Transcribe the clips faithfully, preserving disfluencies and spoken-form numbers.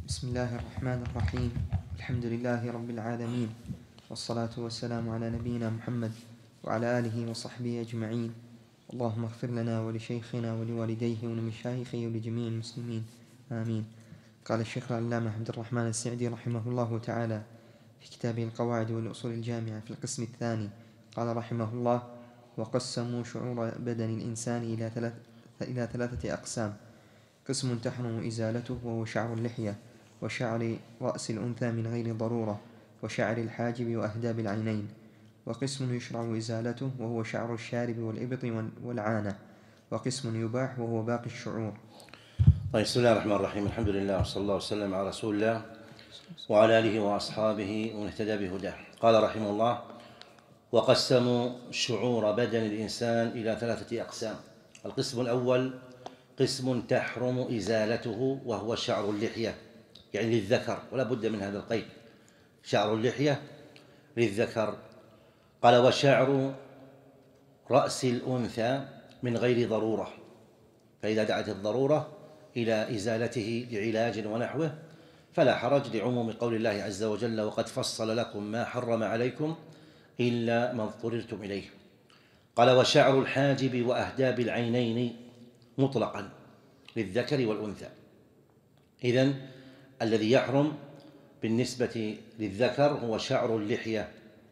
بسم الله الرحمن الرحيم. الحمد لله رب العالمين، والصلاة والسلام على نبينا محمد وعلى آله وصحبه أجمعين. اللهم اغفر لنا ولشيخنا ولوالديه ولمشايخه ولجميع المسلمين، آمين. قال الشيخ العلامة عبد الرحمن السعدي رحمه الله تعالى في كتابه القواعد والأصول الجامعة في القسم الثاني، قال رحمه الله: وقسموا شعور بدن الإنسان إلى ثلاث إلى ثلاثة أقسام: قسم تحرم إزالته وهو شعر اللحية، وشعر رأس الأنثى من غير ضرورة، وشعر الحاجب وأهداب العينين. وقسم يشرع إزالته وهو شعر الشارب والإبط والعانة. وقسم يباح وهو باقي الشعور. طيب، بسم الله الرحمن الرحيم. الحمد لله وصلى الله وسلم على رسول الله وعلى آله وأصحابه ومن اهتدى بهداه. قال رحمه الله: وقسموا شعور بدن الإنسان إلى ثلاثة أقسام. القسم الأول قسم تحرم إزالته وهو شعر اللحية، يعني للذكر، ولا بد من هذا القيد، شعر اللحية للذكر. قال: وشعر رأس الأنثى من غير ضرورة، فإذا دعت الضرورة إلى إزالته لعلاج ونحوه فلا حرج، لعموم قول الله عز وجل: وقد فصل لكم ما حرم عليكم إلا ما اضطررتم إليه. قال: وشعر الحاجب وأهداب العينين مطلقا للذكر والأنثى. إذن الذي يحرم بالنسبة للذكر هو شعر اللحية،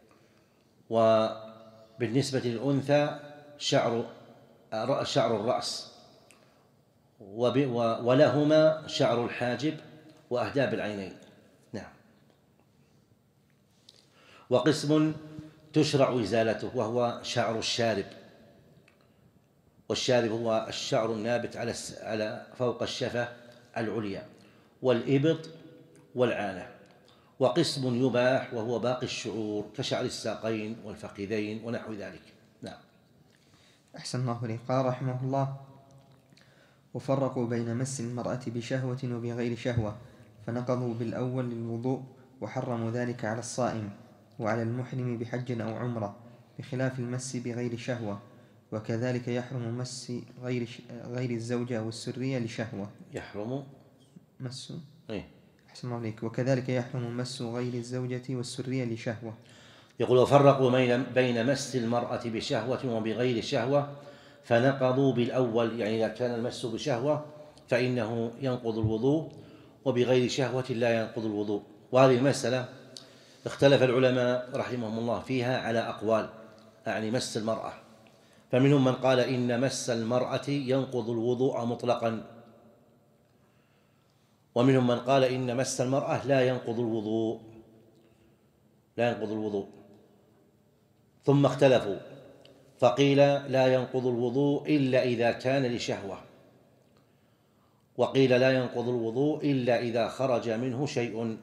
وبالنسبة للأنثى شعر شعر الرأس، ولهما شعر الحاجب وأهداب العينين. نعم. وقسم تشرع إزالته وهو شعر الشارب، والشارب هو الشعر النابت على على فوق الشفة العليا، والإبط والعانة. وقسم يباح وهو باقي الشعور كشعر الساقين والفخذين ونحو ذلك. نعم. أحسن الله إليك. قال رحمه الله: وفرقوا بين مس المرأة بشهوة وبغير شهوة، فنقضوا بالأول للوضوء، وحرموا ذلك على الصائم وعلى المحرم بحج أو عمرة، بخلاف المس بغير شهوة. وكذلك يحرم مس غير غير الزوجة والسرية لشهوة. يحرم مس إيه؟ أحسن الله عليك. وكذلك يحرم مس غير الزوجة والسرية لشهوة. يقول: وفرقوا بين مس المرأة بشهوة وبغير شهوة، فنقضوا بالأول، يعني إذا كان المس بشهوة فإنه ينقض الوضوء، وبغير شهوة لا ينقض الوضوء. وهذه المسألة اختلف العلماء رحمهم الله فيها على أقوال، يعني مس المرأة، فمنهم من قال إن مس المرأة ينقض الوضوء مطلقا، ومنهم من قال إن مس المرأة لا ينقض الوضوء لا ينقض الوضوء ثم اختلفوا، فقيل لا ينقض الوضوء إلا إذا كان لشهوة، وقيل لا ينقض الوضوء إلا إذا خرج منه شيء.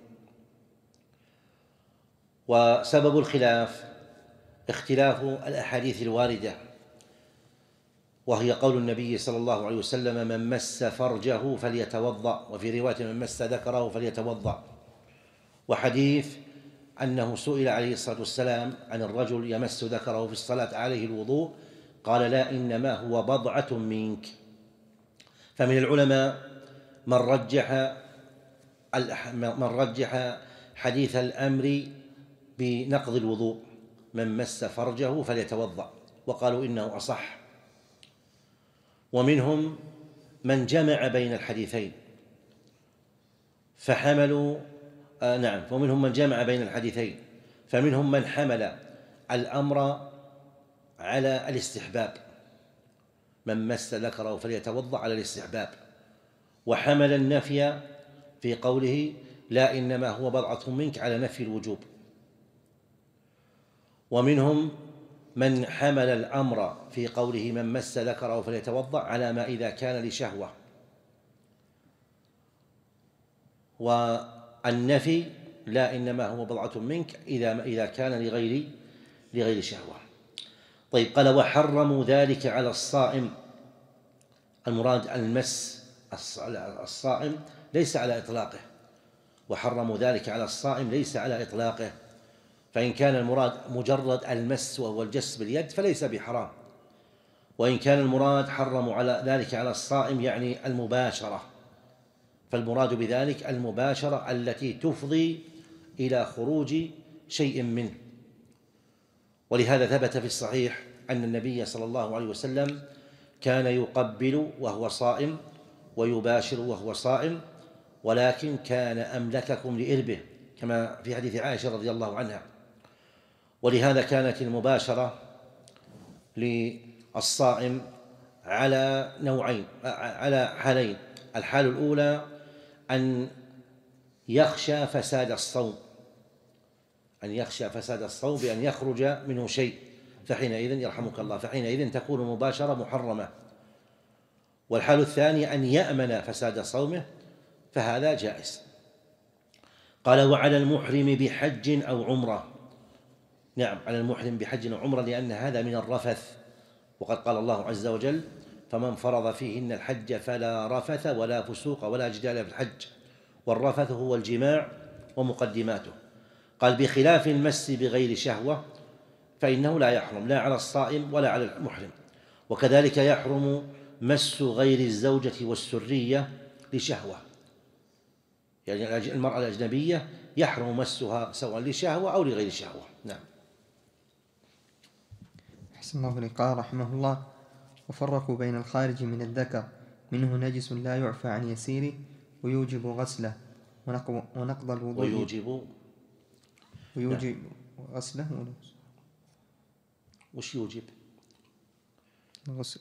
وسبب الخلاف اختلاف الأحاديث الواردة، وهي قول النبي صلى الله عليه وسلم: من مس فرجه فليتوضأ، وفي رواية: من مس ذكره فليتوضأ. وحديث أنه سئل عليه الصلاة والسلام عن الرجل يمس ذكره في الصلاة عليه الوضوء، قال: لا، إنما هو بضعة منك. فمن العلماء من رجح من رجح حديث الأمر بنقض الوضوء: من مس فرجه فليتوضأ، وقالوا إنه أصح. ومنهم من جمع بين الحديثين فحملوا آه نعم ومنهم من جمع بين الحديثين فمنهم من حمل الأمر على الاستحباب: من مس ذكره فليتوضأ على الاستحباب، وحمل النفي في قوله: لا، إنما هو بضعة منك على نفي الوجوب. ومنهم من حمل الأمر في قوله: من مس ذكره فليتوضأ على ما إذا كان لشهوة، والنفي: لا، إنما هو بضعة منك إذا إذا كان لغير لغير شهوة. طيب، قال: وحرموا ذلك على الصائم. المراد المس الصائم ليس على إطلاقه، وحرموا ذلك على الصائم ليس على إطلاقه، فإن كان المراد مجرد المس وهو الجس باليد فليس بحرام، وإن كان المراد حرموا على ذلك على الصائم يعني المباشرة فالمراد بذلك المباشرة التي تفضي إلى خروج شيء منه. ولهذا ثبت في الصحيح أن النبي صلى الله عليه وسلم كان يقبل وهو صائم ويباشر وهو صائم، ولكن كان أملككم لإربه كما في حديث عائشة رضي الله عنها. ولهذا كانت المباشرة للصائم على نوعين، على حالين. الحال الأولى أن يخشى فساد الصوم، أن يخشى فساد الصوم بأن يخرج منه شيء، فحينئذ يرحمك الله فحينئذ تكون مباشرة محرمة. والحال الثاني أن يأمن فساد صومه، فهذا جائز. قال وعلى المحرم بحج أو عمرة. نعم، على المحرم بحج أو عمرة، لأن هذا من الرفث، وقد قال الله عز وجل فمن فرض فيهن الحج فلا رفث ولا فسوق ولا جدال في الحج، والرفث هو الجماع ومقدماته. قال بخلاف المس بغير شهوة فإنه لا يحرم لا على الصائم ولا على المحرم. وكذلك يحرم مس غير الزوجة والسرية لشهوة، يعني المرأة الأجنبية يحرم مسها سواء لشهوة أو لغير شهوة. نعم. أحسن الله إليك. قال رحمه الله وفرقوا بين الخارج من الذكر منه نجس لا يعفى عن يسيره ويوجب غسله ونقض الوضوء ويوجب ويوجب غسله. وش يوجب؟ غسل.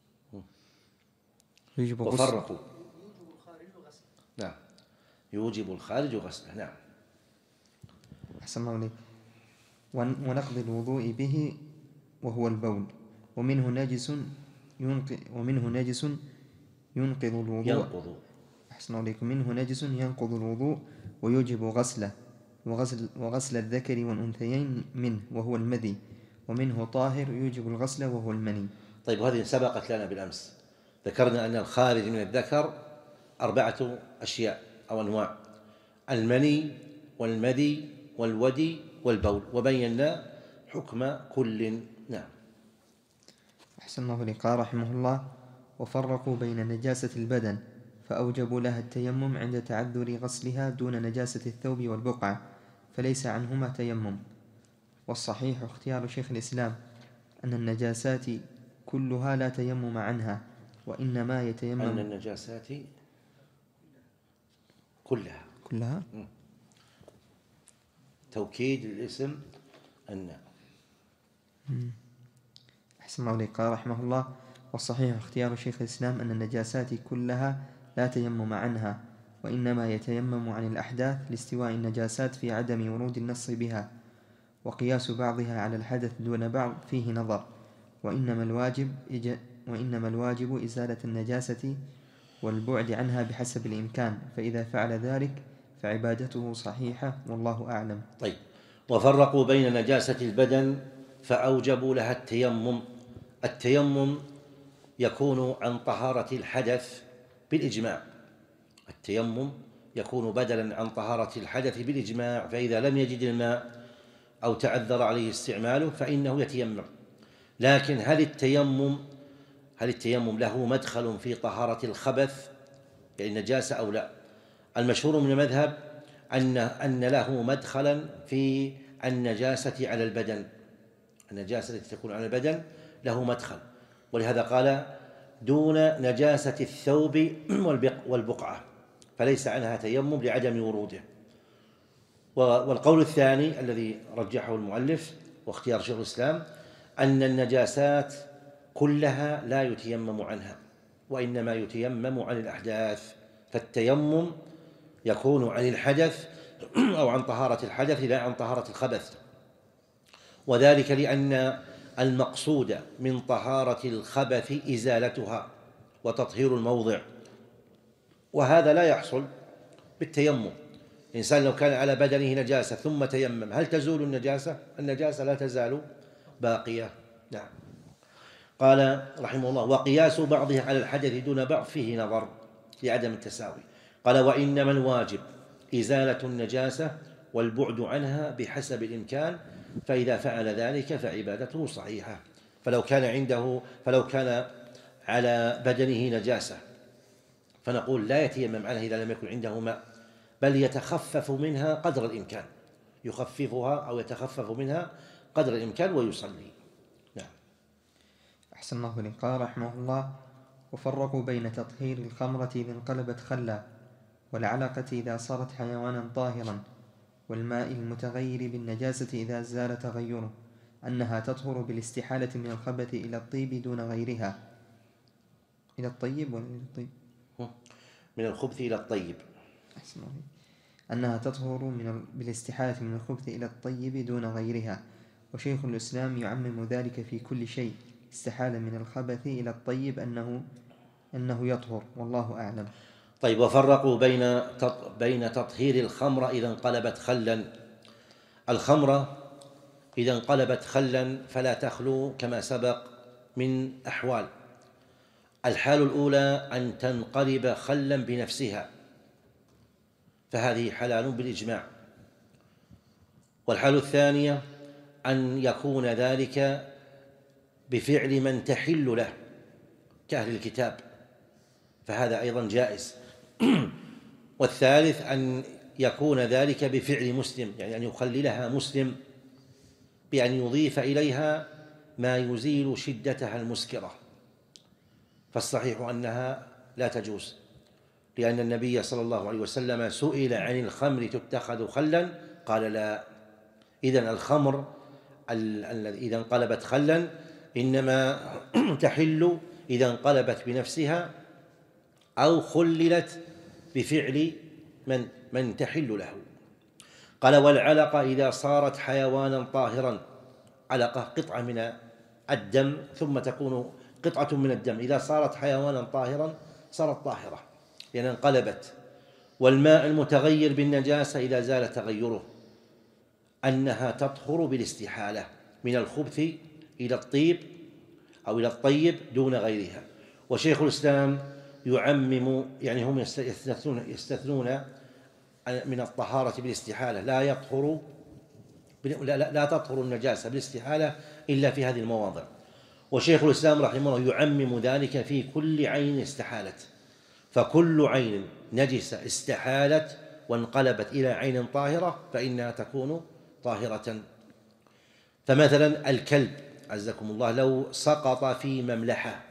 يوجب غسل. وفرقوا يوجب الخارج غسله. نعم، يوجب الخارج غسله. نعم. أحسن الله إليك. ونقض الوضوء به وهو البول، ومنه نجس ينقض ومنه نجس ينقض الوضوء ينقض أحسن الله إليك. منه نجس ينقض الوضوء ويوجب غسله وغسل, وغسل الذكر والأنثيين منه وهو المذي، ومنه طاهر يوجب الغسل وهو المني. طيب، هذه سبقت لنا بالأمس، ذكرنا أن الخارج من الذكر أربعة أشياء أو أنواع: المني والمذي والودي والبول، وبينا حكم كل. نعم. أحسن الله إليك. قال رحمه الله وفرقوا بين نجاسة البدن فأوجبوا لها التيمم عند تعذر غسلها دون نجاسة الثوب والبقعة، فليس عنهما تيمم. والصحيح اختيار شيخ الإسلام أن النجاسات كلها لا تيمم عنها، وإنما يتيمم أن النجاسات كلها كلها توكيد الاسم أن. أحسن الله إليك. قال رحمه الله والصحيح اختيار شيخ الإسلام أن النجاسات كلها لا تيمم عنها، وإنما يتيمم عن الأحداث لاستواء النجاسات في عدم ورود النص بها، وقياس بعضها على الحدث دون بعض فيه نظر، وإنما الواجب إج... وإنما الواجب إزالة النجاسة والبعد عنها بحسب الإمكان، فإذا فعل ذلك فعبادته صحيحة والله أعلم. طيب، وفرقوا بين نجاسة البدن فأوجبوا لها التيمم. التيمم يكون عن طهارة الحدث بالإجماع، التيمم يكون بدلا عن طهارة الحدث بالإجماع، فإذا لم يجد الماء أو تعذر عليه استعماله فإنه يتيمم. لكن هل التيمم هل التيمم له مدخل في طهارة الخبث يعني النجاسة أو لا؟ المشهور من المذهب أن أن له مدخلا في النجاسة على البدن، النجاسة التي تكون على البدن له مدخل، ولهذا قال دون نجاسة الثوب والبقعة، فليس عنها تيمم لعدم وروده. والقول الثاني الذي رجحه المؤلف واختيار شيخ الإسلام أن النجاسات كلها لا يتيمم عنها، وإنما يتيمم عن الأحداث، فالتيمم يكون عن الحدث أو عن طهارة الحدث لا عن طهارة الخبث، وذلك لأن المقصود من طهارة الخبث إزالتها وتطهير الموضع، وهذا لا يحصل بالتيمم. الإنسان لو كان على بدنه نجاسة ثم تيمم هل تزول النجاسة؟ النجاسة لا تزال باقية. نعم. قال رحمه الله وقياس بعضها على الحدث دون بعض فيه نظر لعدم التساوي. قال وإنما الواجب إزالة النجاسة والبعد عنها بحسب الإمكان، فإذا فعل ذلك فعبادته صحيحة. فلو كان عنده فلو كان على بدنه نجاسة فنقول لا يتيمم عنها إذا لم يكن عنده ماء، بل يتخفف منها قدر الإمكان، يخففها أو يتخفف منها قدر الإمكان ويصلي. نعم. أحسن الله إليك. قال رحمه الله: وفرقوا بين تطهير الخمرة إذا انقلبت خلا، والعلقة إذا صارت حيوانا طاهرا، والماء المتغير بالنجاسة إذا زال تغيره، أنها تطهر بالاستحالة من الخبث إلى الطيب دون غيرها. إلى الطيب ولا إلى الطيب؟ من الخبث إلى الطيب. أحسن الله. أنها تطهر من بالاستحالة من الخبث إلى الطيب دون غيرها. وشيخ الإسلام يعمم ذلك في كل شيء استحال من الخبث إلى الطيب أنه أنه يطهر، والله أعلم. طيب. وفرقوا بين بين تطهير الخمر إذا انقلبت خلا. الخمرة إذا انقلبت خلا فلا تخلو كما سبق من أحوال. الحال الأولى أن تنقلب خلا بنفسها، فهذه حلال بالإجماع. والحال الثانية أن يكون ذلك بفعل من تحل له كأهل الكتاب، فهذا أيضا جائز. والثالث أن يكون ذلك بفعل مسلم، يعني أن يخللها مسلم بأن يضيف إليها ما يزيل شدتها المسكرة، فالصحيح أنها لا تجوز، لأن النبي صلى الله عليه وسلم سئل عن الخمر تتخذ خلا قال لا. إذن الخمر إذا انقلبت خلا إنما تحل إذا انقلبت بنفسها أو خللت بفعل من من تحل له. قال: والعلقة إذا صارت حيوانا طاهرا. علقة قطعة من الدم ثم تكون قطعة من الدم، إذا صارت حيوانا طاهرا صارت طاهرة لأن يعني انقلبت. والماء المتغير بالنجاسة إذا زال تغيره، أنها تطهر بالاستحالة من الخبث إلى الطيب أو إلى الطيب دون غيرها. وشيخ الإسلام يعمم، يعني هم يستثنون, يستثنون من الطهارة بالاستحالة، لا يطهر لا, لا تطهر النجاسة بالاستحالة إلا في هذه المواضع. وشيخ الإسلام رحمه الله يعمم ذلك في كل عين استحالت، فكل عين نجسة استحالت وانقلبت إلى عين طاهرة فإنها تكون طاهرة. فمثلا الكلب عزكم الله لو سقط في مملحة،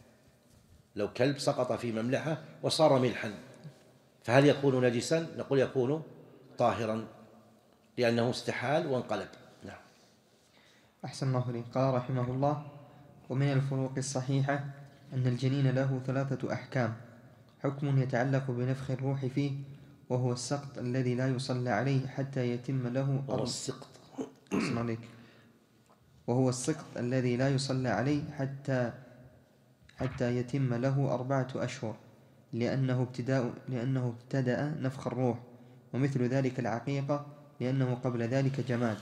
لو كلب سقط في مملحة وصار ملحا، فهل يكون نجسا؟ نقول يكون طاهرا لأنه استحال وانقلب. نعم. أحسن الله إليك. قال رحمه الله: ومن الفروق الصحيحة أن الجنين له ثلاثة أحكام: حكم يتعلق بنفخ الروح فيه، وهو السقط الذي لا يصلى عليه حتى يتم له وهو السقط أحسن عليك. وهو السقط الذي لا يصلى عليه حتى حتى يتم له أربعة أشهر، لأنه ابتداء لأنه ابتدأ نفخ الروح، ومثل ذلك العقيقة لأنه قبل ذلك جماد.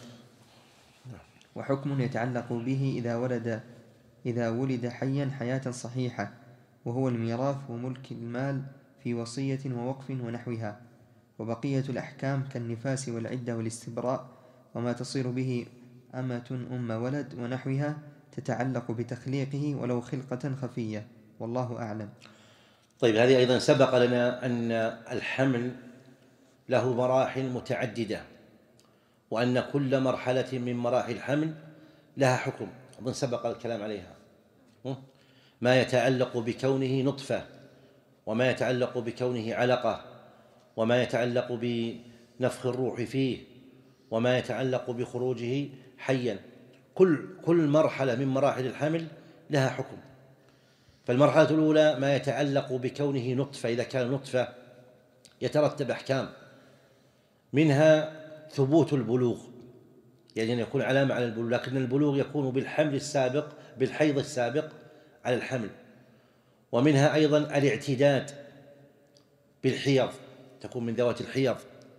وحكم يتعلق به إذا ولد إذا ولد حيا حياة صحيحة، وهو الميراث وملك المال في وصية ووقف ونحوها. وبقية الأحكام كالنفاس والعدة والاستبراء وما تصير به أمة أم ولد ونحوها تتعلق بتخليقه ولو خلقة خفية، والله أعلم. طيب. هذه أيضا سبق لنا أن الحمل له مراحل متعددة، وأن كل مرحلة من مراحل الحمل لها حكم، أظن سبق الكلام عليها. ما يتعلق بكونه نطفة، وما يتعلق بكونه علقة، وما يتعلق بنفخ الروح فيه، وما يتعلق بخروجه حيا. كل كل مرحلة من مراحل الحمل لها حكم. فالمرحلة الأولى ما يتعلق بكونه نطفة، إذا كان نطفة يترتب أحكام، منها ثبوت البلوغ، يعني أن يكون علامة على البلوغ، لكن البلوغ يكون بالحمل السابق بالحيض السابق على الحمل. ومنها أيضا الاعتداد بالحيض، تكون من ذوات الحيض،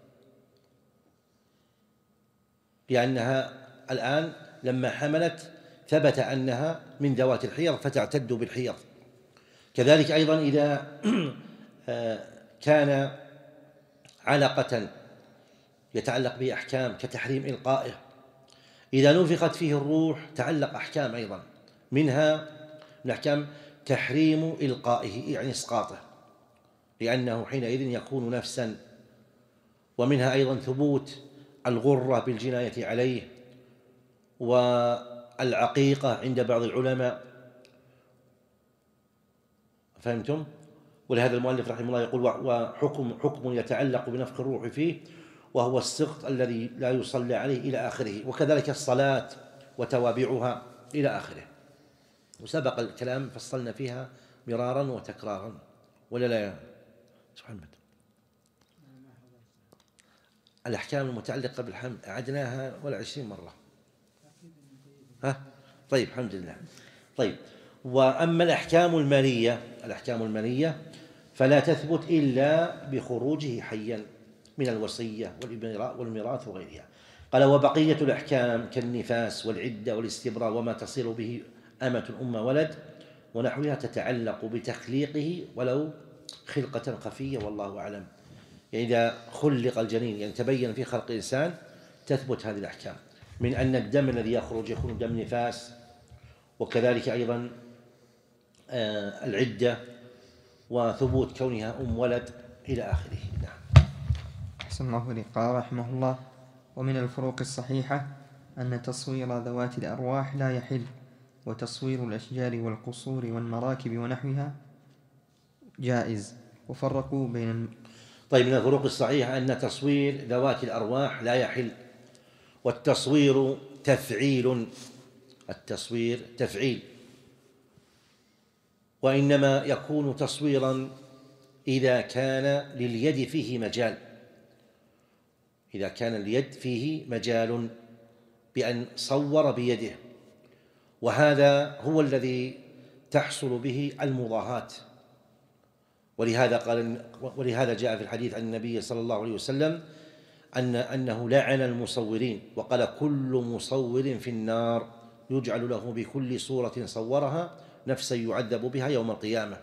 لأنها الآن لما حملت ثبت أنها من ذوات الحيض فتعتد بالحيض. كذلك أيضا إذا كان علقة يتعلق به أحكام كتحريم إلقائه، إذا نفخت فيه الروح تعلق أحكام أيضا، منها من أحكام تحريم إلقائه يعني إسقاطه، لأنه حينئذ يكون نفسا. ومنها أيضا ثبوت الغرة بالجناية عليه والعقيقة عند بعض العلماء، فهمتم؟ ولهذا المؤلف رحمه الله يقول وحكم حكم يتعلق بنفخ الروح فيه وهو السقط الذي لا يصلى عليه إلى آخره، وكذلك الصلاة وتوابعها إلى آخره. وسبق الكلام فصلنا فيها مرارا وتكرارا، ولا لا يا محمد؟ الأحكام المتعلقة بالحمل أعدناها ولا عشرين مرة. ها؟ طيب الحمد لله. طيب، وأما الأحكام المالية الأحكام المالية فلا تثبت إلا بخروجه حيا من الوصية والميراث وغيرها. قال وبقية الأحكام كالنفاس والعدة والاستبراء وما تصير به أمة أم ولد ونحوها تتعلق بتخليقه ولو خلقة خفية، والله أعلم. يعني إذا خلق الجنين يعني تبين في خلق الإنسان تثبت هذه الأحكام، من أن الدم الذي يخرج يكون دم نفاس، وكذلك أيضا العدة وثبوت كونها أم ولد إلى آخره. نعم. أحسن الله إليك. قال رحمه الله ومن الفروق الصحيحة أن تصوير ذوات الأرواح لا يحل، وتصوير الأشجار والقصور والمراكب ونحوها جائز. وفرقوا بين. طيب، من الفروق الصحيحة أن تصوير ذوات الأرواح لا يحل، والتصوير تفعيل التصوير تفعيل وإنما يكون تصويرا إذا كان لليد فيه مجال إذا كان اليد فيه مجال بأن صور بيده، وهذا هو الذي تحصل به المضاهاة. ولهذا قال ولهذا جاء في الحديث عن النبي صلى الله عليه وسلم أن أنه لعن المصورين، وقال كل مصور في النار يجعل له بكل صورة صورها نفسا يعذب بها يوم القيامة.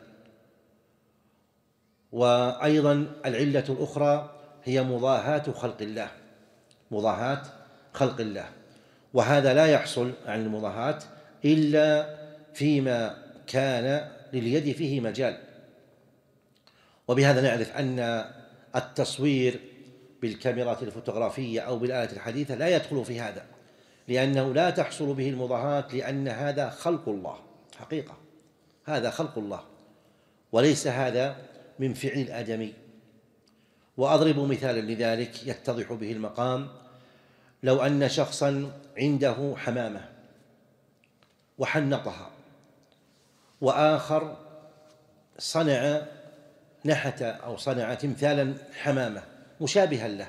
وأيضا العلة الأخرى هي مضاهاة خلق الله مضاهاة خلق الله وهذا لا يحصل عن المضاهاة إلا فيما كان لليد فيه مجال. وبهذا نعرف أن التصوير بالكاميرات الفوتوغرافية أو بالآلة الحديثة لا يدخل في هذا، لأنه لا تحصل به المضاهاة، لأن هذا خلق الله حقيقة هذا خلق الله وليس هذا من فعل الآدمي. وأضرب مثالا لذلك يتضح به المقام. لو أن شخصا عنده حمامة وحنطها، وآخر صنع نحت أو صنع تمثالا حمامة مشابها له،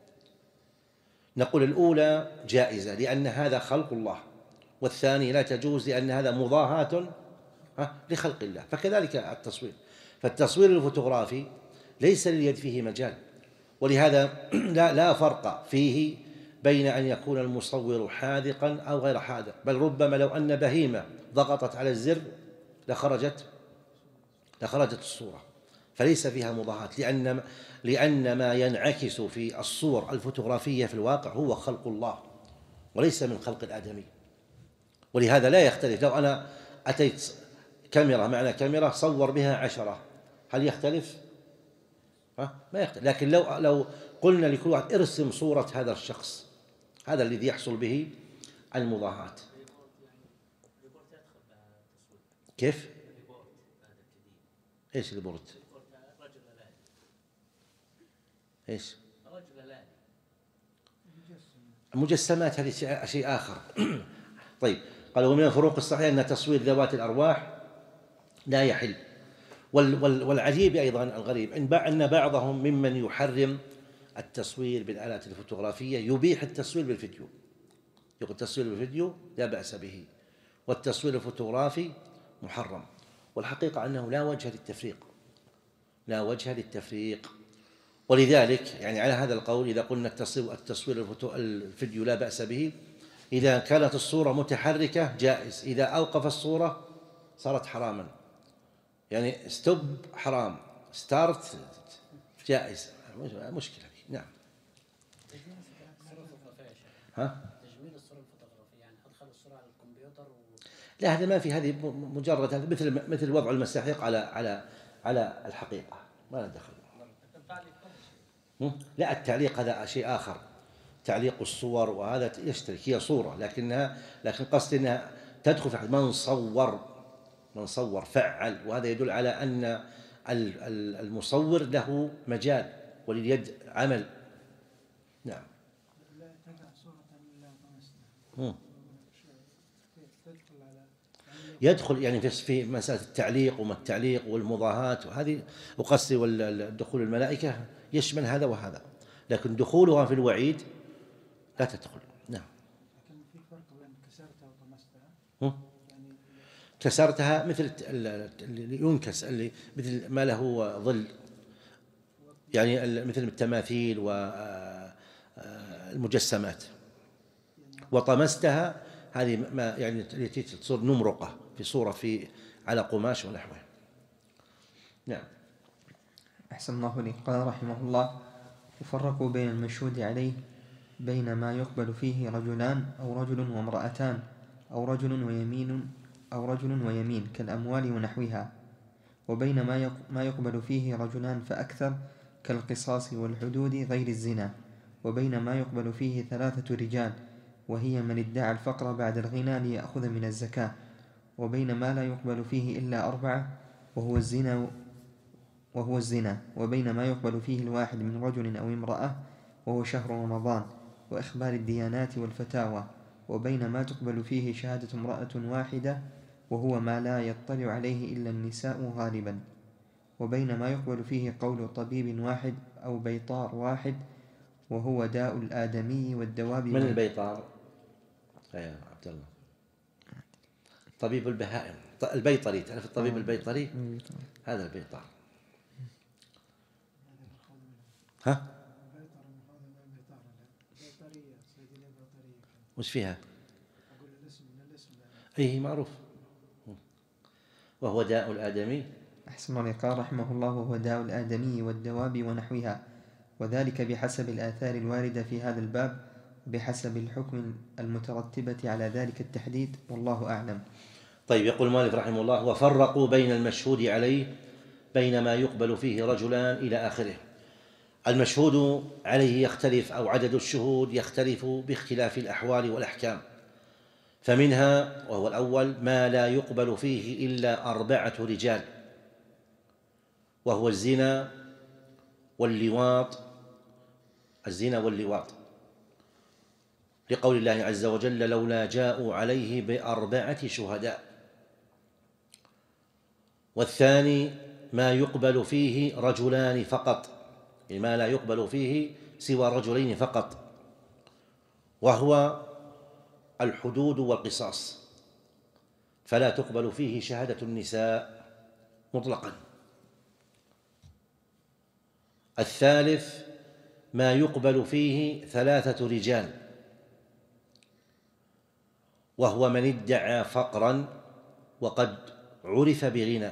نقول الأولى جائزة لأن هذا خلق الله، والثاني لا تجوز لأن هذا مضاهاة لخلق الله. فكذلك التصوير فالتصوير الفوتوغرافي ليس لليد فيه مجال، ولهذا لا, لا فرق فيه بين أن يكون المصور حاذقا أو غير حاذق، بل ربما لو أن بهيمة ضغطت على الزر لخرجت لخرجت الصورة، فليس فيها مضاهاة، لأن لأن ما ينعكس في الصور الفوتوغرافية في الواقع هو خلق الله وليس من خلق الآدمي. ولهذا لا يختلف. لو أنا أتيت كاميرا معنا كاميرا صور بها عشرة، هل يختلف؟ ها؟ ما يختلف. لكن لو لو قلنا لكل واحد ارسم صورة هذا الشخص، هذا الذي يحصل به المضاهاة. كيف؟ ايش البورت؟ ايش؟ المجسمات هذه شيء آخر. طيب، قال ومن الفروق الصحيحة أن تصوير ذوات الأرواح لا يحل. والعجيب أيضا الغريب أن بعضهم ممن يحرم التصوير بالآلات الفوتوغرافية يبيح التصوير بالفيديو، يقول التصوير بالفيديو لا بأس به والتصوير الفوتوغرافي محرم. والحقيقة أنه لا وجه للتفريق لا وجه للتفريق ولذلك يعني على هذا القول إذا قلنا التصوير التصوير الفيديو لا بأس به إذا كانت الصورة متحركة جائز، إذا أوقف الصورة صارت حراما. يعني ستوب حرام، ستارت جائز، مشكلة. نعم. ها؟ تجميل الصورة الفوتوغرافية يعني أدخل الصورة على الكمبيوتر و... لا، هذا ما في، هذه مجرد مثل مثل وضع المساحيق على على على الحقيقة. ما له دخل. لا، التعليق هذا شيء آخر، تعليق الصور وهذا يشترك، هي صورة لكنها لكن قصدي أنها تدخل في من صور، من صور فعل، وهذا يدل على أن المصور له مجال ولليد عمل. نعم. يدخل يعني في مسألة التعليق وما التعليق والمضاهاة وهذه، وقصدي والدخول الملائكة يشمل هذا وهذا، لكن دخولها في الوعيد لا تدخل. نعم. لكن في فرق بين كسرتها وطمستها. كسرتها مثل اللي ينكس، اللي مثل ما له ظل، يعني مثل التماثيل والمجسمات. وطمستها هذه ما يعني التي تصير نمرقة في صورة في على قماش ونحوه. نعم. أحسن الله إليك. قال رحمه الله: وفرقوا بين المشهود عليه بين ما يقبل فيه رجلان أو رجل وامرأتان أو رجل ويمين أو رجل ويمين كالأموال ونحوها، وبين ما يقبل فيه رجلان فأكثر كالقصاص والحدود غير الزنا، وبين ما يقبل فيه ثلاثة رجال وهي من ادعى الفقر بعد الغنى ليأخذ من الزكاة، وبين ما لا يقبل فيه إلا أربعة وهو الزنا وهو الزنا وبين ما يقبل فيه الواحد من رجل أو امرأة وهو شهر رمضان وإخبار الديانات والفتاوى، وبين ما تقبل فيه شهادة امرأة واحدة وهو ما لا يطلع عليه إلا النساء غالبا، وبين ما يقبل فيه قول طبيب واحد أو بيطار واحد وهو داء الآدمي والدواب. من البيطار؟ يا عبد الله، طبيب البهائم، البيطري، تعرف الطبيب البيطري؟ هذا البيطار. ها؟ وش فيها؟ أيه معروف. وهو داء الآدمي. أحسن الله. قال رحمه الله: وهو داء الآدمي والدواب ونحوها، وذلك بحسب الآثار الواردة في هذا الباب وبحسب الحكم المترتبة على ذلك التحديد، والله أعلم. طيب، يقول المؤلف رحمه الله: وفرقوا بين المشهود عليه بين ما يقبل فيه رجلان إلى آخره. المشهود عليه يختلف، أو عدد الشهود يختلف باختلاف الأحوال والأحكام، فمنها وهو الأول ما لا يقبل فيه إلا أربعة رجال، وهو الزنا واللواط، الزنا واللواط، لقول الله عز وجل: لولا جاءوا عليه بأربعة شهداء. والثاني ما يقبل فيه رجلان فقط، ما لا يقبل فيه سوى رجلين فقط، وهو الحدود والقصاص، فلا تقبل فيه شهادة النساء مطلقا. الثالث ما يقبل فيه ثلاثة رجال، وهو من ادعى فقرا وقد عرف بغنى،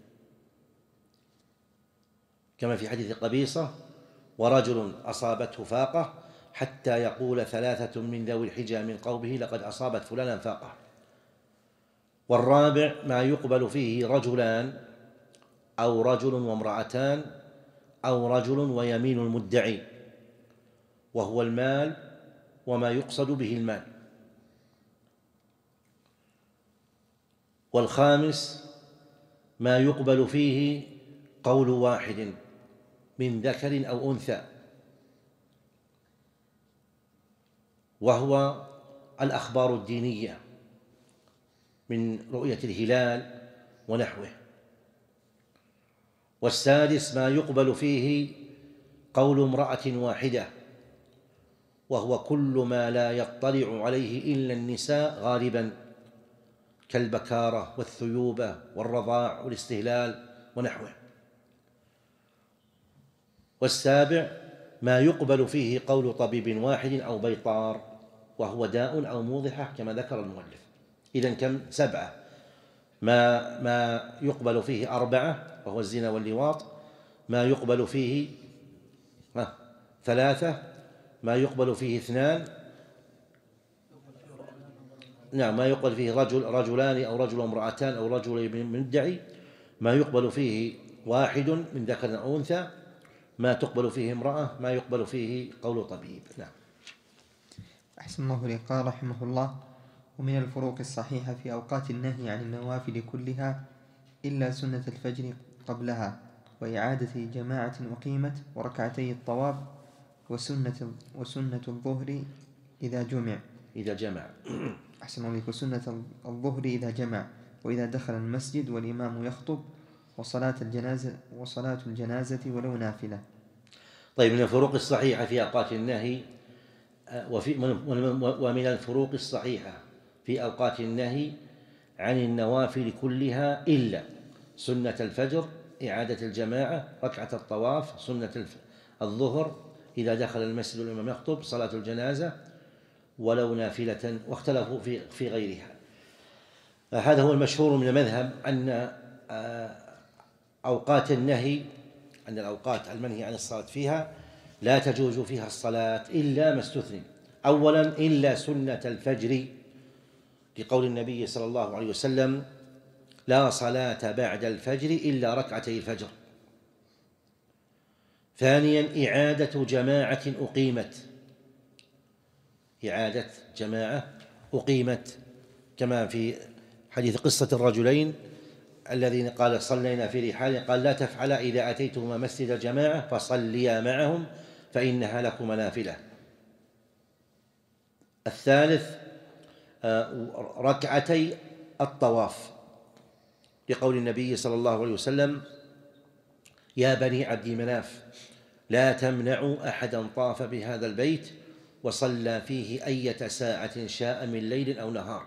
كما في حديث قبيصة: ورجل أصابته فاقة حتى يقول ثلاثة من ذوي الحجى من قومه لقد أصابت فلانا فاقة. والرابع ما يقبل فيه رجلان أو رجل وامرأتان أو رجل ويمين المدعي، وهو المال وما يقصد به المال. والخامس ما يقبل فيه قول واحد من ذكر أو أنثى، وهو الأخبار الدينية من رؤية الهلال ونحوه. والسادس ما يقبل فيه قول امرأة واحدة، وهو كل ما لا يطلع عليه إلا النساء غالبا، كالبكارة والثيوبة والرضاع والاستهلال ونحوه. والسابع ما يقبل فيه قول طبيب واحد أو بيطار، وهو داء أو موضحة كما ذكر المؤلف. إذن كم؟ سبعة. ما ما يقبل فيه أربعة وهو الزنا واللواط، ما يقبل فيه آه ثلاثة، ما يقبل فيه اثنان، نعم ما يقبل فيه رجل رجلان أو رجل وامرأتان أو رجل مدعي، ما يقبل فيه واحد من ذكر أو أنثى، ما تقبل فيه امرأة، ما يقبل فيه قول طبيب. نعم. أحسن الله إليك. قال رحمه الله: ومن الفروق الصحيحة في أوقات النهي عن النوافل كلها إلا سنة الفجر قبلها، وإعادة جماعة أقيمت، وركعتي الطواف، وسنة وسنة الظهر إذا جمع إذا جمع أحسن الله إليك. وسنة الظهر إذا جمع، وإذا دخل المسجد والإمام يخطب، وصلاة الجنازة وصلاة الجنازة ولو نافلة. طيب، من الفروق الصحيحة في أوقات النهي وفي ومن الفروق الصحيحة في أوقات النهي عن النوافل كلها إلا سنة الفجر، إعادة الجماعة، ركعة الطواف، سنة الظهر إذا دخل المسجد والإمام يخطب، صلاة الجنازة ولو نافلة، واختلفوا في في غيرها. هذا هو المشهور من المذهب، أن أوقات النهي أن الأوقات المنهي عن الصلاة فيها لا تجوز فيها الصلاة إلا ما استثني. أولا إلا سنة الفجر، لقول النبي صلى الله عليه وسلم: لا صلاة بعد الفجر إلا ركعتي الفجر. ثانيا إعادة جماعة أقيمت، إعادة جماعة أقيمت، كما في حديث قصة الرجلين الذين قال صلينا في رحال، قال: لا تفعل إذا أتيتهما مسجد الجماعة فصليا معهم فإنها لكما نافلة. الثالث ركعتي الطواف، لقول النبي صلى الله عليه وسلم: يا بني عبد مناف لا تمنعوا أحدا طاف بهذا البيت وصلى فيه أية ساعة شاء من ليل أو نهار.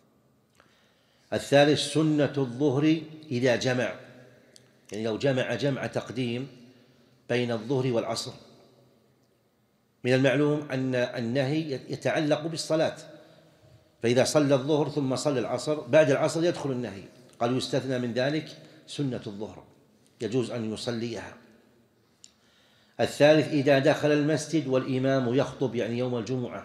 الثالث سنة الظهر إذا جمع، يعني لو جمع جمع تقديم بين الظهر والعصر. من المعلوم أن النهي يتعلق بالصلاة، فإذا صلى الظهر ثم صلى العصر بعد العصر يدخل النهي. قالوا يستثنى من ذلك سنة الظهر، يجوز أن يصليها. الثالث إذا دخل المسجد والإمام يخطب، يعني يوم الجمعة،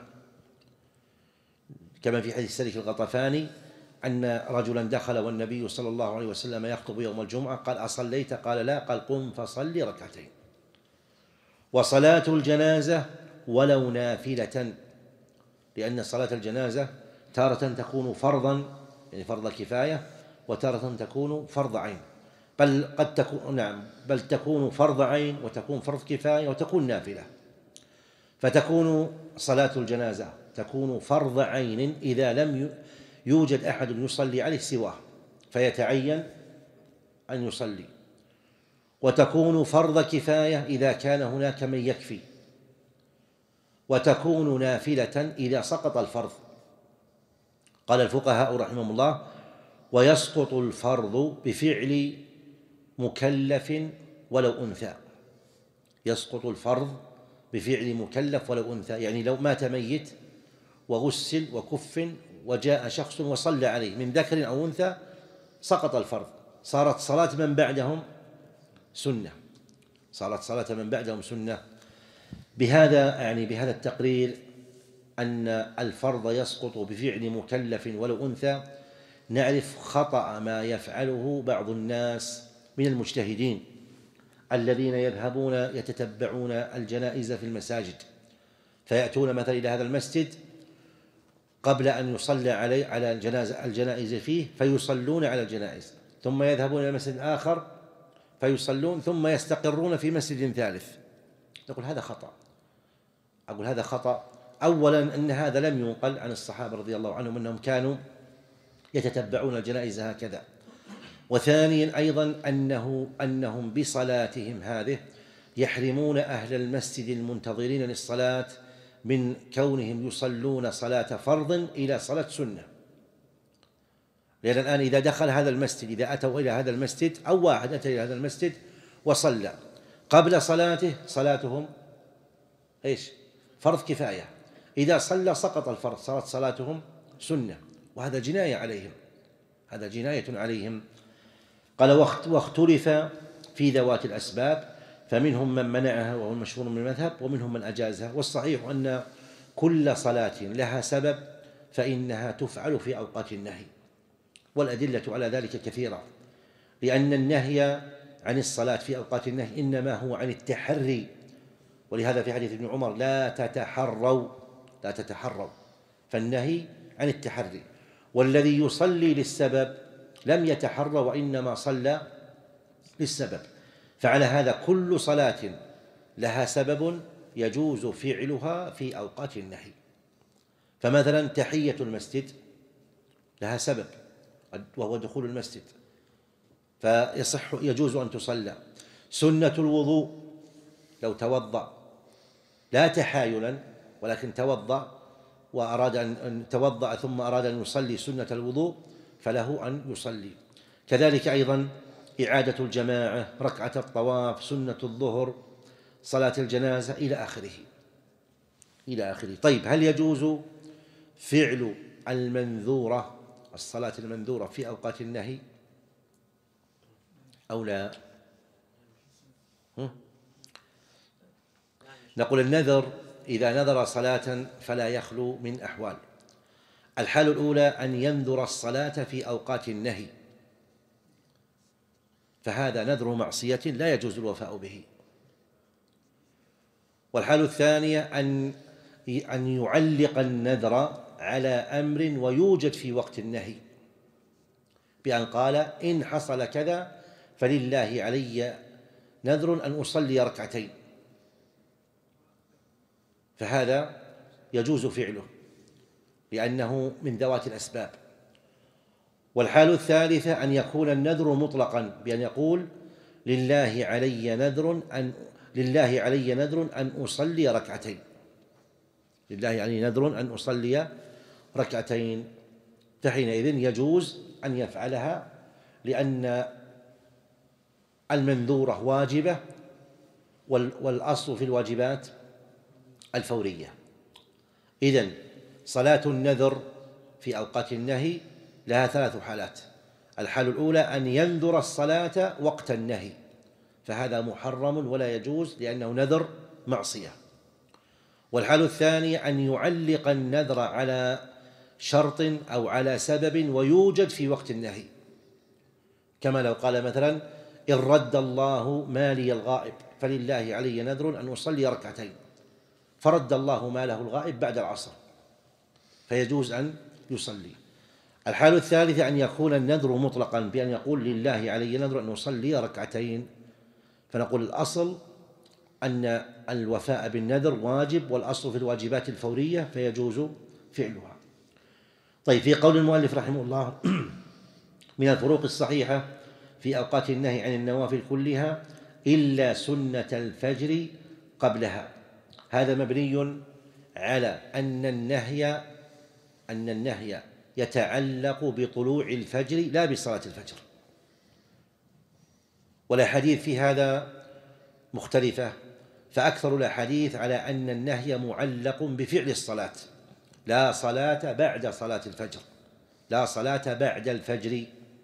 كما في حديث سلك الغطفاني أن رجلا دخل والنبي صلى الله عليه وسلم يخطب يوم الجمعة، قال: أصليت؟ قال: لا. قال: قم فصلي ركعتين. وصلاة الجنازة ولو نافلة، لأن صلاة الجنازة تارة تكون فرضا، يعني فرض كفاية، وتارة تكون فرض عين، بل قد تكون نعم بل تكون فرض عين وتكون فرض كفاية وتكون نافلة. فتكون صلاة الجنازة تكون فرض عين إذا لم يوجد أحد يصلي عليه سواه فيتعين أن يصلي، وتكون فرض كفاية إذا كان هناك من يكفي، وتكون نافلة إذا سقط الفرض. قال الفقهاء رحمهم الله: ويسقط الفرض بفعل مكلف ولو أنثى. يسقط الفرض بفعل مكلف ولو أنثى، يعني لو مات ميت وغسل وكف وجاء شخص وصلى عليه من ذكر أو أنثى سقط الفرض، صارت صلاة من بعدهم سنة، صارت صلاة من بعدهم سنة. بهذا يعني بهذا التقرير أن الفرض يسقط بفعل مكلف ولو أنثى، نعرف خطأ ما يفعله بعض الناس من المجتهدين الذين يذهبون يتتبعون الجنائز في المساجد، فيأتون مثلا إلى هذا المسجد قبل أن يصلى عليه على الجنازة الجنائز فيه فيصلون على الجنائز، ثم يذهبون إلى مسجد آخر فيصلون، ثم يستقرون في مسجد ثالث. نقول هذا خطأ. أقول هذا خطأ. أولا أن هذا لم ينقل عن الصحابة رضي الله عنهم أنهم كانوا يتتبعون الجنائز هكذا. وثانيا أيضا أنه أنهم بصلاتهم هذه يحرمون أهل المسجد المنتظرين للصلاة من كونهم يصلون صلاة فرض إلى صلاة سنة. لأن الآن إذا دخل هذا المسجد، إذا أتوا إلى هذا المسجد أو واحد أتى إلى هذا المسجد وصلى قبل صلاته، صلاتهم إيش؟ فرض كفاية. إذا صلى سقط الفرض، صارت صلاتهم سنة، وهذا جناية عليهم، هذا جناية عليهم. قال: واختلف في ذوات الأسباب، فمنهم من منعها وهو المشهور من المذهب، ومنهم من أجازها. والصحيح أن كل صلاة لها سبب فإنها تفعل في أوقات النهي، والأدلة على ذلك كثيرة، لأن النهي عن الصلاة في أوقات النهي إنما هو عن التحري، ولهذا في حديث ابن عمر لا تتحروا لا تتحروا فالنهي عن التحري. والذي يصلي للسبب لم يتحرى وإنما صلى للسبب. فعلى هذا كل صلاة لها سبب يجوز فعلها في أوقات النهي. فمثلا تحية المسجد لها سبب وهو دخول المسجد، فيصح يجوز أن تصلى. سنة الوضوء لو توضأ لا تحايلا ولكن توضأ وأراد أن توضأ ثم أراد أن يصلي سنة الوضوء فله أن يصلي. كذلك أيضا إعادة الجماعة، ركعة الطواف، سنة الظهر، صلاة الجنازة إلى آخره إلى آخره. طيب، هل يجوز فعل المنذورة الصلاة المنذورة في أوقات النهي أو لا؟ نقول النذر إذا نذر صلاة فلا يخلو من أحوال. الحال الأولى أن ينذر الصلاة في أوقات النهي، فهذا نذر معصية لا يجوز الوفاء به. والحال الثانية أن أن يعلق النذر على أمر ويوجد في وقت النهي، بأن قال إن حصل كذا فلله علي نذر أن أصلي ركعتين، فهذا يجوز فعله لأنه من ذوات الأسباب. والحال الثالثة أن يكون النذر مطلقا، بأن يقول لله علي نذر أن لله علي نذر أن أصلي ركعتين لله علي نذر أن أصلي ركعتين فحينئذ يجوز أن يفعلها، لأن المنذورة واجبة والأصل في الواجبات الفورية. إذن صلاة النذر في أوقات النهي لها ثلاث حالات. الحال الأولى أن ينذر الصلاة وقت النهي، فهذا محرم ولا يجوز لأنه نذر معصية. والحال الثانية أن يعلق النذر على شرط أو على سبب ويوجد في وقت النهي، كما لو قال مثلا إن رد الله مالي الغائب فلله علي نذر أن أصلي ركعتين، فرد الله ماله الغائب بعد العصر فيجوز أن يصلي. الحال الثالثة أن يكون النذر مطلقا، بأن يقول لله علي نذر أن أصلي ركعتين، فنقول الأصل أن الوفاء بالنذر واجب والأصل في الواجبات الفورية فيجوز فعلها. طيب، في قول المؤلف رحمه الله من الفروق الصحيحة في أوقات النهي عن النوافل كلها إلا سنة الفجر قبلها. هذا مبني على أن النهي أن النهي يتعلق بطلوع الفجر لا بصلاة الفجر، والأحاديث في هذا مختلفة، فأكثر الأحاديث على أن النهي معلق بفعل الصلاة، لا صلاة بعد صلاة الفجر لا صلاة بعد الفجر.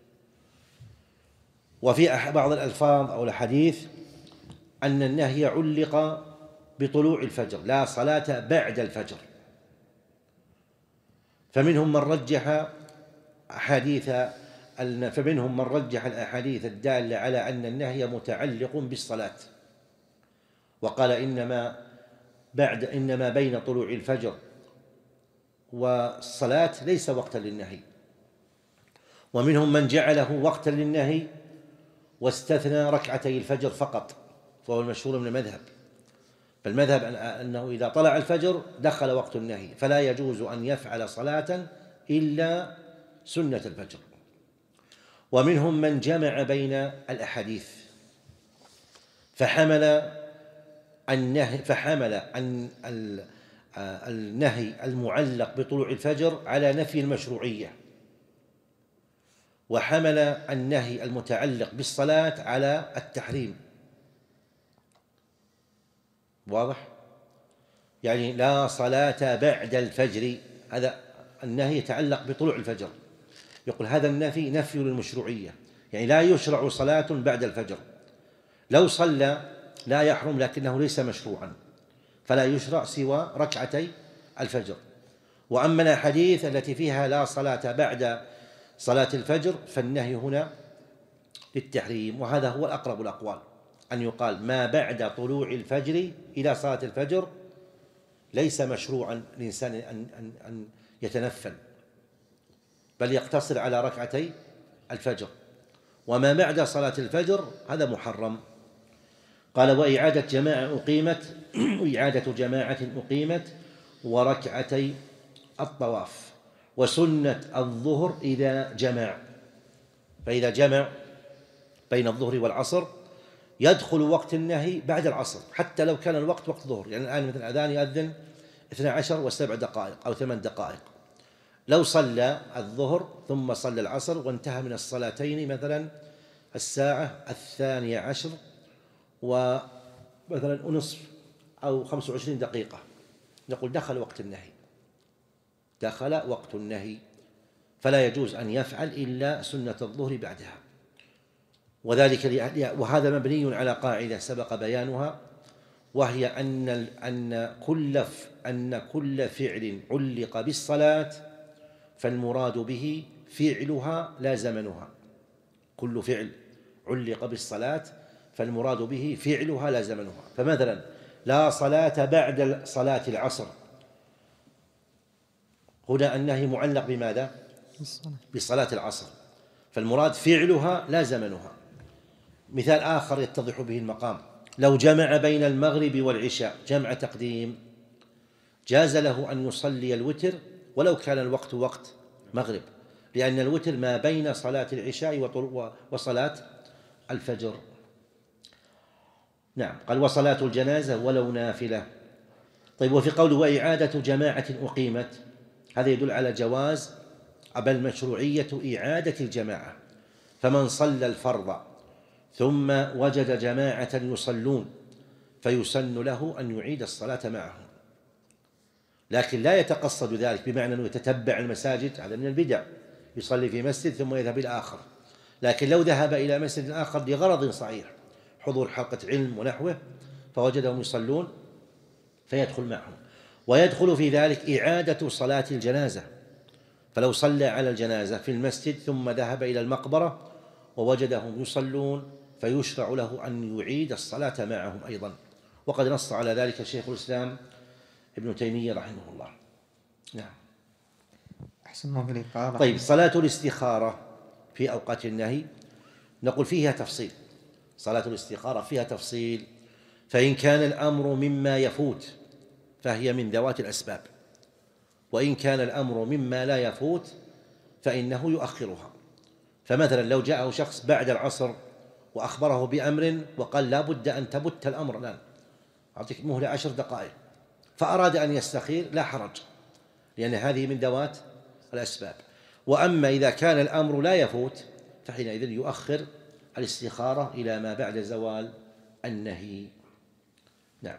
وفي بعض الألفاظ أو الحديث أن النهي علق بطلوع الفجر لا صلاة بعد الفجر، فمنهم من رجح أحاديث فمنهم من رجح الأحاديث الدالة على أن النهي متعلق بالصلاة وقال إنما بعد إنما بين طلوع الفجر والصلاة ليس وقتا للنهي. ومنهم من جعله وقتا للنهي واستثنى ركعتي الفجر فقط، فهو المشهور من المذهب. فالمذهب أنه إذا طلع الفجر دخل وقت النهي، فلا يجوز أن يفعل صلاة إلا سنة الفجر. ومنهم من جمع بين الأحاديث فحمل النهي فحمل أن النهي المعلق بطلوع الفجر على نفي المشروعية، وحمل النهي المتعلق بالصلاة على التحريم. واضح؟ يعني لا صلاة بعد الفجر، هذا النهي يتعلق بطلوع الفجر، يقول هذا النفي نفي للمشروعية، يعني لا يشرع صلاة بعد الفجر، لو صلى لا يحرم لكنه ليس مشروعا، فلا يشرع سوى ركعتي الفجر. وأما الأحاديث التي فيها لا صلاة بعد صلاة الفجر فالنهي هنا للتحريم، وهذا هو الأقرب الأقوال، أن يقال ما بعد طلوع الفجر إلى صلاة الفجر ليس مشروعا للإنسان أن, أن, أن يتنفل، بل يقتصر على ركعتي الفجر، وما بعد صلاة الفجر هذا محرم. قال وإعادة جماعة أقيمت وإعادة جماعة أقيمت وركعتي الطواف، وسنة الظهر إذا جمع، فإذا جمع بين الظهر والعصر يدخل وقت النهي بعد العصر، حتى لو كان الوقت وقت ظهر. يعني الآن مثل الأذان يؤذن اثني عشر وسبع دقائق أو ثمان دقائق، لو صلى الظهر ثم صلى العصر وانتهى من الصلاتين مثلا الساعة الثانية عشر ومثلا ونصف أو خمس وعشرين دقيقة، نقول دخل وقت النهي، دخل وقت النهي، فلا يجوز أن يفعل إلا سنة الظهر بعدها. وذلك وهذا مبني على قاعدة سبق بيانها، وهي أن أن كل أن كل فعل علق بالصلاة فالمراد به فعلها لا زمنها. كل فعل علق بالصلاة فالمراد به فعلها لا زمنها. فمثلا لا صلاة بعد صلاة العصر، هنا النهي معلق بماذا؟ بصلاة العصر، فالمراد فعلها لا زمنها. مثال آخر يتضح به المقام، لو جمع بين المغرب والعشاء جمع تقديم جاز له أن يصلي الوتر ولو كان الوقت وقت مغرب، لأن الوتر ما بين صلاة العشاء وصلاة الفجر. نعم. قال وصلاة الجنازة ولو نافلة. طيب، وفي قوله وإعادة جماعة أقيمت، هذا يدل على جواز بل مشروعية إعادة الجماعة، فمن صلى الفرض ثم وجد جماعة يصلون فيسن له أن يعيد الصلاة معهم، لكن لا يتقصد ذلك بمعنى أنه يتتبع المساجد، هذا من البدع، يصلي في مسجد ثم يذهب إلى آخر. لكن لو ذهب إلى مسجد آخر لغرض صحيح، حضور حلقة علم ونحوه، فوجدهم يصلون فيدخل معهم. ويدخل في ذلك إعادة صلاة الجنازة، فلو صلى على الجنازة في المسجد ثم ذهب إلى المقبرة ووجدهم يصلون فيشرع له أن يعيد الصلاة معهم أيضا، وقد نص على ذلك شيخ الإسلام ابن تيمية رحمه الله. نعم. أحسن الله إليك. طيب، صلاة الاستخارة في أوقات النهي نقول فيها تفصيل. صلاة الاستخارة فيها تفصيل، فإن كان الأمر مما يفوت فهي من ذوات الأسباب، وإن كان الأمر مما لا يفوت فإنه يؤخرها. فمثلا لو جاءه شخص بعد العصر وأخبره بأمر وقال لا بد أن تبت الأمر الآن، أعطيك مهلة عشر دقائق، فأراد أن يستخير لا حرج، لأن هذه من ذوات الأسباب. وأما إذا كان الأمر لا يفوت فحينئذ يؤخر الاستخارة إلى ما بعد زوال النهي. نعم.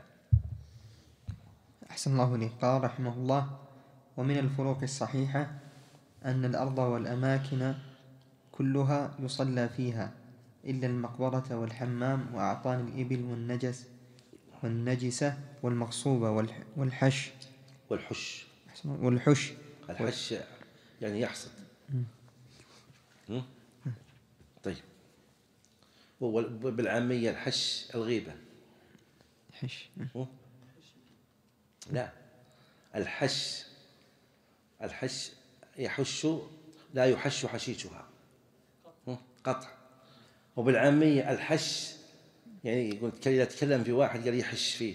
أحسن الله إليك. قال رحمه الله ومن الفروق الصحيحة أن الأرض والأماكن كلها يصلى فيها إلا المقبرة والحمام وأعطان الإبل والنجس والنجسة والمغصوبة والحش والحش والحش الحش يعني يحصد. طيب، بالعامية الحش الغيبة. حش لا، الحش الحش يحش لا يحش حشيشها، قطع. وبالعامية الحش يعني يقول يتكلم في واحد قال يحش فيه.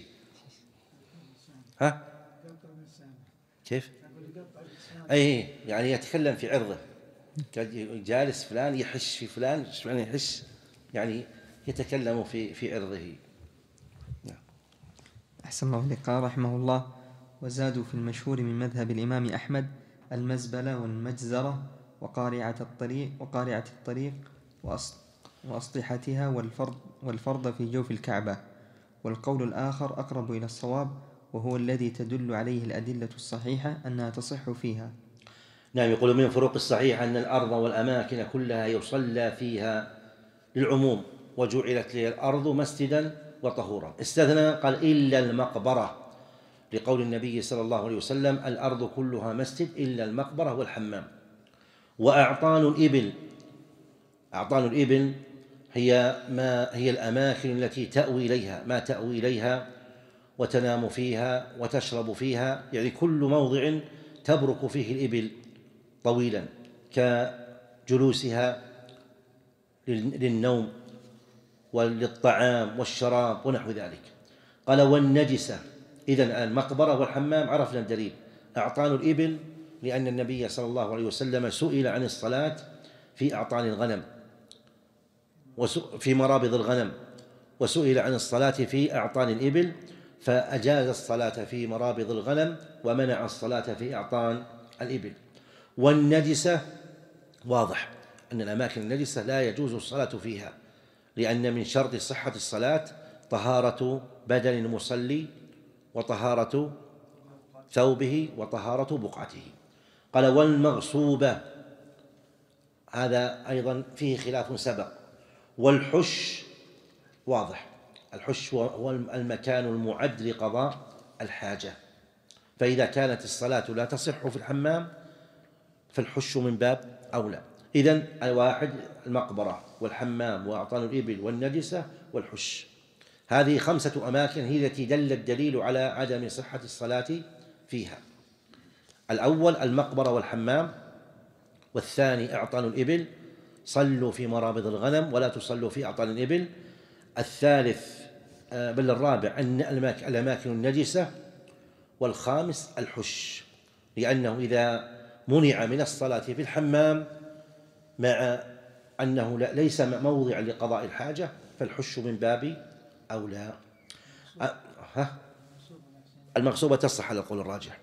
ها كيف؟ أي يعني يتكلم في عرضه، جالس فلان يحش في فلان، ايش معنى يحش؟ يعني يتكلم في في عرضه. نعم. أحسن الله إليك. قال رحمه الله وزادوا في المشهور من مذهب الإمام أحمد المزبلة والمجزرة وقارعة الطريق وقارعة الطريق وأسطحتها والفرض والفرض في جوف الكعبة. والقول الآخر أقرب إلى الصواب، وهو الذي تدل عليه الأدلة الصحيحة أنها تصح فيها. نعم. يقول من الفروق الصحيحة أن الأرض والأماكن كلها يصلى فيها للعموم، وجعلت لي الأرض مسجدا وطهورا. استثنى قال إلا المقبرة، لقول النبي صلى الله عليه وسلم الأرض كلها مسجد إلا المقبرة والحمام. وأعطان الإبل، أعطان الإبل هي ما هي الأماكن التي تأوي إليها ما تأوي إليها وتنام فيها وتشرب فيها، يعني كل موضع تبرك فيه الإبل طويلا كجلوسها للنوم وللطعام والشراب ونحو ذلك. قال والنجسة، إذن المقبرة والحمام عرفنا الدليل، أعطان الإبل لأن النبي صلى الله عليه وسلم سئل عن الصلاة في أعطان الغنم في مرابض الغنم، وسئل عن الصلاة في أعطان الإبل فأجاز الصلاة في مرابض الغنم ومنع الصلاة في أعطان الإبل. والنجسة واضح أن الأماكن النجسة لا يجوز الصلاة فيها، لأن من شرط صحة الصلاة طهارة بدن المصلي وطهارة ثوبه وطهارة بقعته. قال والمغصوبة، هذا أيضا فيه خلاف سبق. والحش واضح، الحش هو المكان المعد لقضاء الحاجة، فإذا كانت الصلاة لا تصح في الحمام فالحش من باب أولى. إذن الواحد المقبرة والحمام وأعطان الإبل والنجسة والحش، هذه خمسة أماكن هي التي دل الدليل على عدم صحة الصلاة فيها. الأول المقبرة والحمام، والثاني أعطان الإبل، صلوا في مرابض الغنم ولا تصلوا في أعطان الإبل. الثالث بل الرابع الأماكن النجسة، والخامس الحش، لأنه إذا منع من الصلاة في الحمام مع أنه ليس موضع لقضاء الحاجة فالحش من باب أولى. ها المغصوبة تصح على القول الراجح.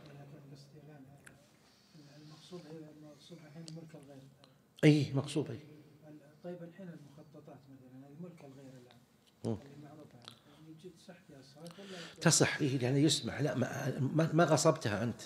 المقصود هي المقصود الحين ملك الغير. أي مقصود أي. طيب الحين المخططات مثلا الملك الغير الآن اللي معروفة يجي تصح فيها الصلاة ولا تصح؟ إيه يعني يسمح، لا ما ما غصبتها أنت.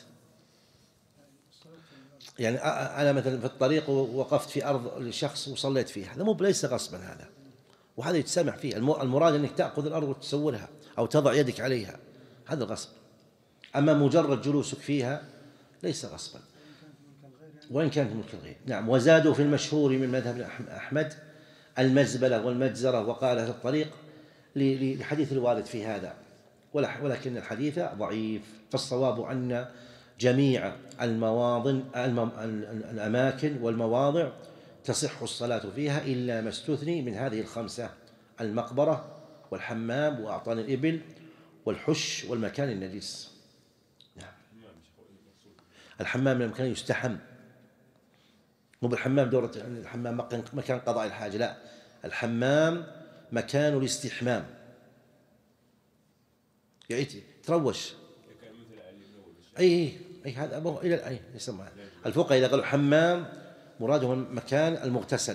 يعني أنا مثلا في الطريق ووقفت في أرض لشخص وصليت فيها، هذا مو ليس غصبا هذا، وهذا يتسمح فيه. المراد أنك تأخذ الأرض وتسولها أو تضع يدك عليها، هذا الغصب. أما مجرد جلوسك فيها ليس غصبا وإن كانت ملك الغير. نعم. وزادوا في المشهور من مذهب أحمد المزبلة والمجزرة وقال أهل الطريق لحديث الوارد في هذا، ولكن الحديث ضعيف. فالصواب أن جميع المواضن الأماكن والمواضع تصح الصلاة فيها إلا ما استثني من هذه الخمسة: المقبرة والحمام وأعطان الإبل والحش والمكان النجس. نعم. الحمام المكان يستحم، مو بالحمام دورة الحمام مكان قضاء الحاجة، لا، الحمام مكان الاستحمام، يعني تروش. أي أي هذا أبوه إلى الآن يسمى الفقهاء إذا قالوا حمام مرادهم مكان المغتسل،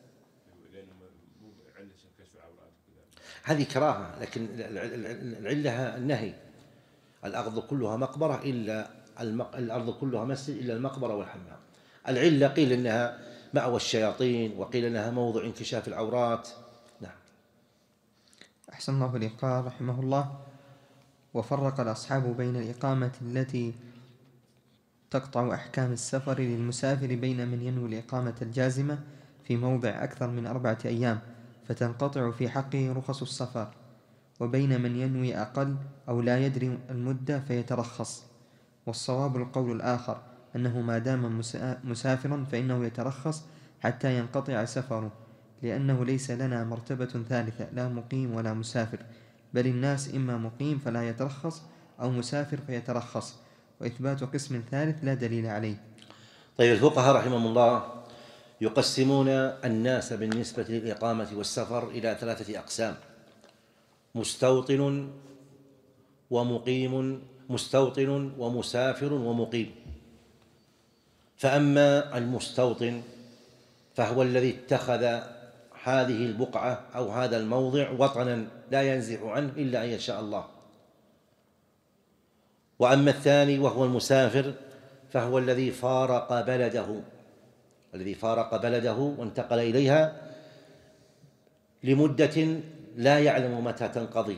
هذه كراهة، لكن العلة النهي. الأرض كلها مقبرة إلا الأرض كلها مسجد إلا المقبرة والحمام. العلة قيل إنها مأوى الشياطين، وقيل إنها موضع انكشاف العورات. نعم. أحسن الله إليك. قال رحمه الله: وفرق الأصحاب بين الإقامة التي تقطع أحكام السفر للمسافر بين من ينوي الإقامة الجازمة في موضع أكثر من أربعة أيام فتنقطع في حقه رخص السفر، وبين من ينوي أقل أو لا يدري المدة فيترخص. والصواب القول الآخر، أنه ما دام مسافرا فإنه يترخص حتى ينقطع سفره، لأنه ليس لنا مرتبة ثالثة، لا مقيم ولا مسافر، بل الناس إما مقيم فلا يترخص أو مسافر فيترخص، وإثبات قسم ثالث لا دليل عليه. طيب، الفقهاء رحمهم الله يقسمون الناس بالنسبة للإقامة والسفر إلى ثلاثة أقسام: مستوطن ومقيم مستوطن ومسافر ومقيم. فأما المستوطن فهو الذي اتخذ هذه البقعة أو هذا الموضع وطنا لا ينزح عنه إلا أن يشاء الله. وأما الثاني وهو المسافر فهو الذي فارق بلده الذي فارق بلده وانتقل إليها لمدة لا يعلم متى تنقضي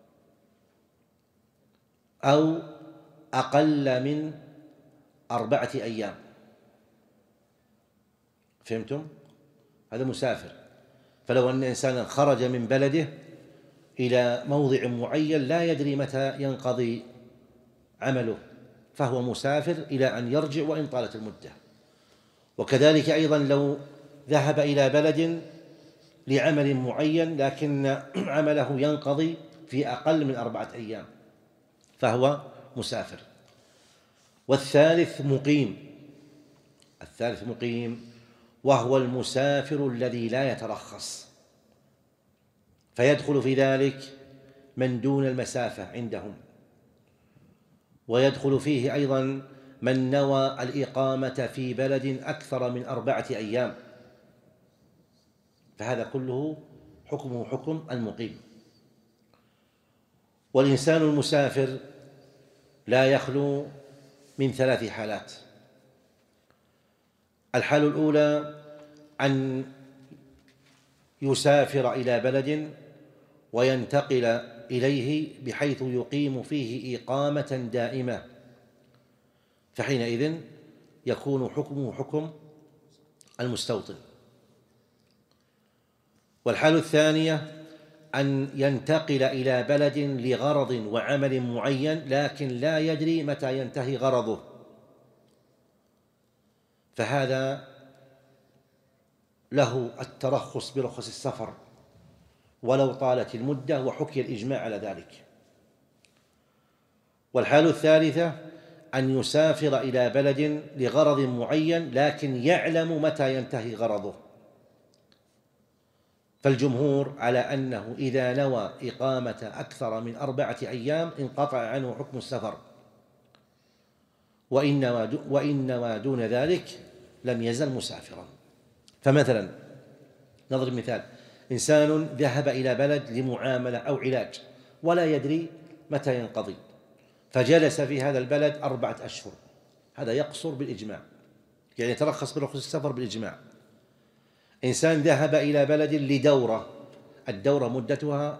أو أقل من أربعة أيام. فهمتم؟ هذا مسافر. فلو أن إنسانا خرج من بلده إلى موضع معين لا يدري متى ينقضي عمله فهو مسافر إلى أن يرجع وإن طالت المدة. وكذلك أيضا لو ذهب إلى بلد لعمل معين لكن عمله ينقضي في أقل من أربعة أيام فهو مسافر. والثالث مقيم، الثالث مقيم وهو المسافر الذي لا يترخص، فيدخل في ذلك من دون المسافة عندهم، ويدخل فيه أيضا من نوى الإقامة في بلد أكثر من أربعة أيام، فهذا كله حكمه حكم المقيم. والإنسان المسافر لا يخلو من ثلاث حالات. الحالة الأولى أن يسافر إلى بلد وينتقل إليه بحيث يقيم فيه إقامة دائمة، فحينئذ يكون حكمه حكم المستوطن. والحالة الثانية أن ينتقل إلى بلد لغرض وعمل معين لكن لا يدري متى ينتهي غرضه، فهذا له الترخص برخص السفر ولو طالت المدة، وحكي الإجماع على ذلك. والحالة الثالثة أن يسافر إلى بلد لغرض معين لكن يعلم متى ينتهي غرضه، فالجمهور على أنه إذا نوى إقامة أكثر من أربعة أيام انقطع عنه حكم السفر، وإن نوى دون ذلك لم يزل مسافرا. فمثلا نضرب مثال: إنسان ذهب إلى بلد لمعاملة أو علاج ولا يدري متى ينقضي، فجلس في هذا البلد أربعة أشهر، هذا يقصر بالإجماع، يعني يترخص برخص السفر بالإجماع. إنسان ذهب إلى بلد لدورة، الدورة مدتها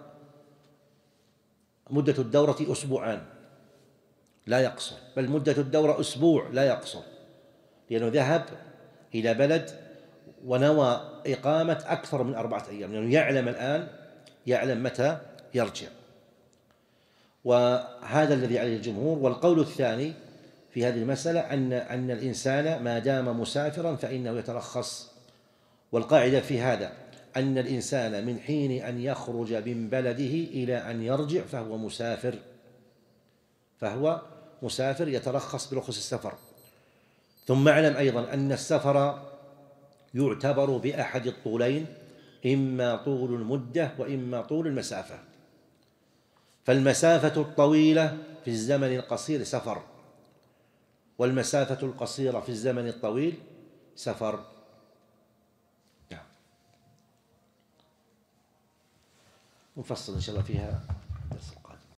مدة الدورة أسبوعان، لا يقصر، بل مدة الدورة أسبوع لا يقصر، لأنه ذهب إلى بلد ونوى إقامة أكثر من أربعة أيام، لأنه يعلم الآن يعلم متى يرجع. وهذا الذي عليه الجمهور. والقول الثاني في هذه المسألة أن أن الإنسان ما دام مسافرا فإنه يترخص. والقاعدة في هذا أن الإنسان من حين أن يخرج من بلده إلى أن يرجع فهو مسافر، فهو مسافر يترخص برخص السفر. ثم اعلم أيضا أن السفر يعتبر بأحد الطولين، إما طول المدة وإما طول المسافة. فالمسافة الطويلة في الزمن القصير سفر، والمسافة القصيرة في الزمن الطويل سفر. نفصل إن شاء الله فيها